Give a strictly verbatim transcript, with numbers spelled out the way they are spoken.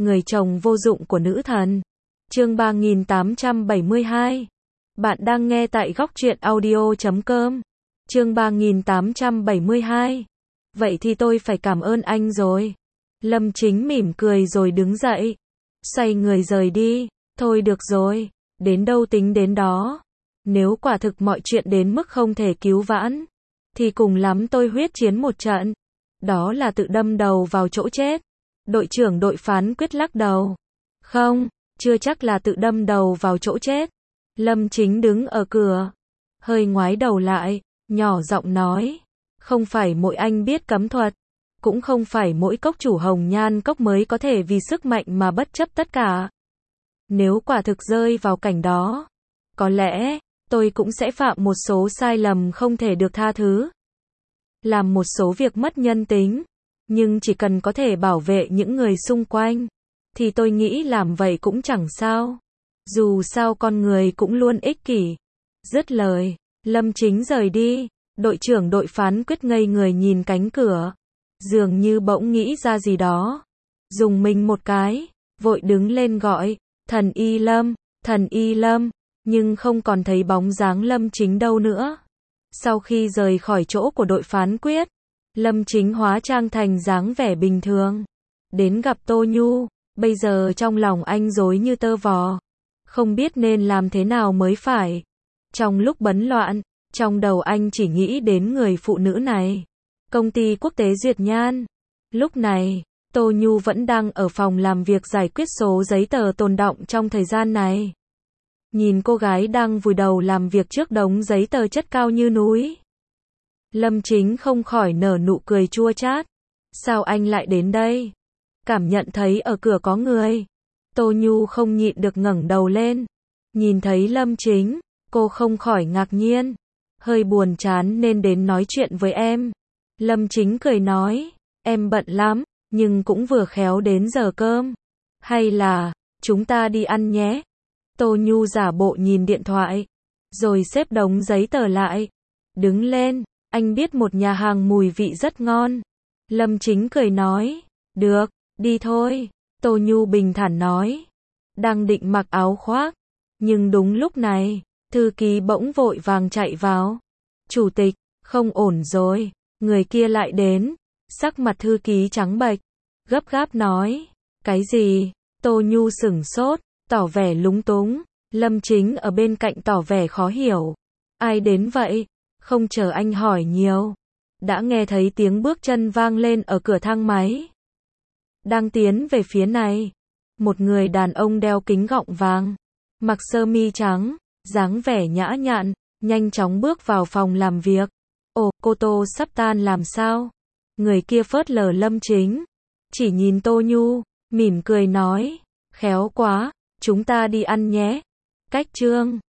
Người chồng vô dụng của nữ thần. Chương ba nghìn tám trăm bảy mươi hai. Bạn đang nghe tại góc truyện audio chấm com. Chương ba nghìn tám trăm bảy mươi hai. Vậy thì tôi phải cảm ơn anh rồi. Lâm Chính mỉm cười rồi đứng dậy. Xoay người rời đi. Thôi được rồi, đến đâu tính đến đó. Nếu quả thực mọi chuyện đến mức không thể cứu vãn, thì cùng lắm tôi huyết chiến một trận. Đó là tự đâm đầu vào chỗ chết. Đội trưởng đội phán quyết lắc đầu. Không, chưa chắc là tự đâm đầu vào chỗ chết. Lâm Chính đứng ở cửa, hơi ngoái đầu lại, nhỏ giọng nói. Không phải mỗi anh biết cấm thuật, cũng không phải mỗi cốc chủ hồng nhan cốc mới có thể vì sức mạnh mà bất chấp tất cả. Nếu quả thực rơi vào cảnh đó, có lẽ, tôi cũng sẽ phạm một số sai lầm không thể được tha thứ. Làm một số việc mất nhân tính, nhưng chỉ cần có thể bảo vệ những người xung quanh, thì tôi nghĩ làm vậy cũng chẳng sao. Dù sao con người cũng luôn ích kỷ. Dứt lời, Lâm Chính rời đi. Đội trưởng đội phán quyết ngây người nhìn cánh cửa, dường như bỗng nghĩ ra gì đó. Dùng mình một cái, vội đứng lên gọi, thần y Lâm, thần y Lâm, nhưng không còn thấy bóng dáng Lâm Chính đâu nữa. Sau khi rời khỏi chỗ của đội phán quyết, Lâm Chính hóa trang thành dáng vẻ bình thường, đến gặp Tô Nhu. Bây giờ trong lòng anh rối như tơ vò, không biết nên làm thế nào mới phải. Trong lúc bấn loạn, trong đầu anh chỉ nghĩ đến người phụ nữ này. Công ty quốc tế Duyệt Nhan. Lúc này, Tô Nhu vẫn đang ở phòng làm việc giải quyết số giấy tờ tồn đọng trong thời gian này. Nhìn cô gái đang vùi đầu làm việc trước đống giấy tờ chất cao như núi, Lâm Chính không khỏi nở nụ cười chua chát. Sao anh lại đến đây? Cảm nhận thấy ở cửa có người, Tô Nhu không nhịn được ngẩng đầu lên. Nhìn thấy Lâm Chính, cô không khỏi ngạc nhiên. Hơi buồn chán nên đến nói chuyện với em. Lâm Chính cười nói, em bận lắm, nhưng cũng vừa khéo đến giờ cơm. Hay là, chúng ta đi ăn nhé? Tô Nhu giả bộ nhìn điện thoại, rồi xếp đống giấy tờ lại. Đứng lên, anh biết một nhà hàng mùi vị rất ngon. Lâm Chính cười nói, được, đi thôi. Tô Nhu bình thản nói, đang định mặc áo khoác. Nhưng đúng lúc này, thư ký bỗng vội vàng chạy vào. Chủ tịch, không ổn rồi, người kia lại đến. Sắc mặt thư ký trắng bệch, gấp gáp nói, cái gì? Tô Nhu sửng sốt, tỏ vẻ lúng túng. Lâm Chính ở bên cạnh tỏ vẻ khó hiểu. Ai đến vậy? Không chờ anh hỏi nhiều, đã nghe thấy tiếng bước chân vang lên ở cửa thang máy. Đang tiến về phía này, một người đàn ông đeo kính gọng vàng, mặc sơ mi trắng, dáng vẻ nhã nhặn, nhanh chóng bước vào phòng làm việc. Ồ, cô Tô sắp tan làm sao? Người kia phớt lờ Lâm Chính, chỉ nhìn Tô Nhu, mỉm cười nói, khéo quá, chúng ta đi ăn nhé. Cách chương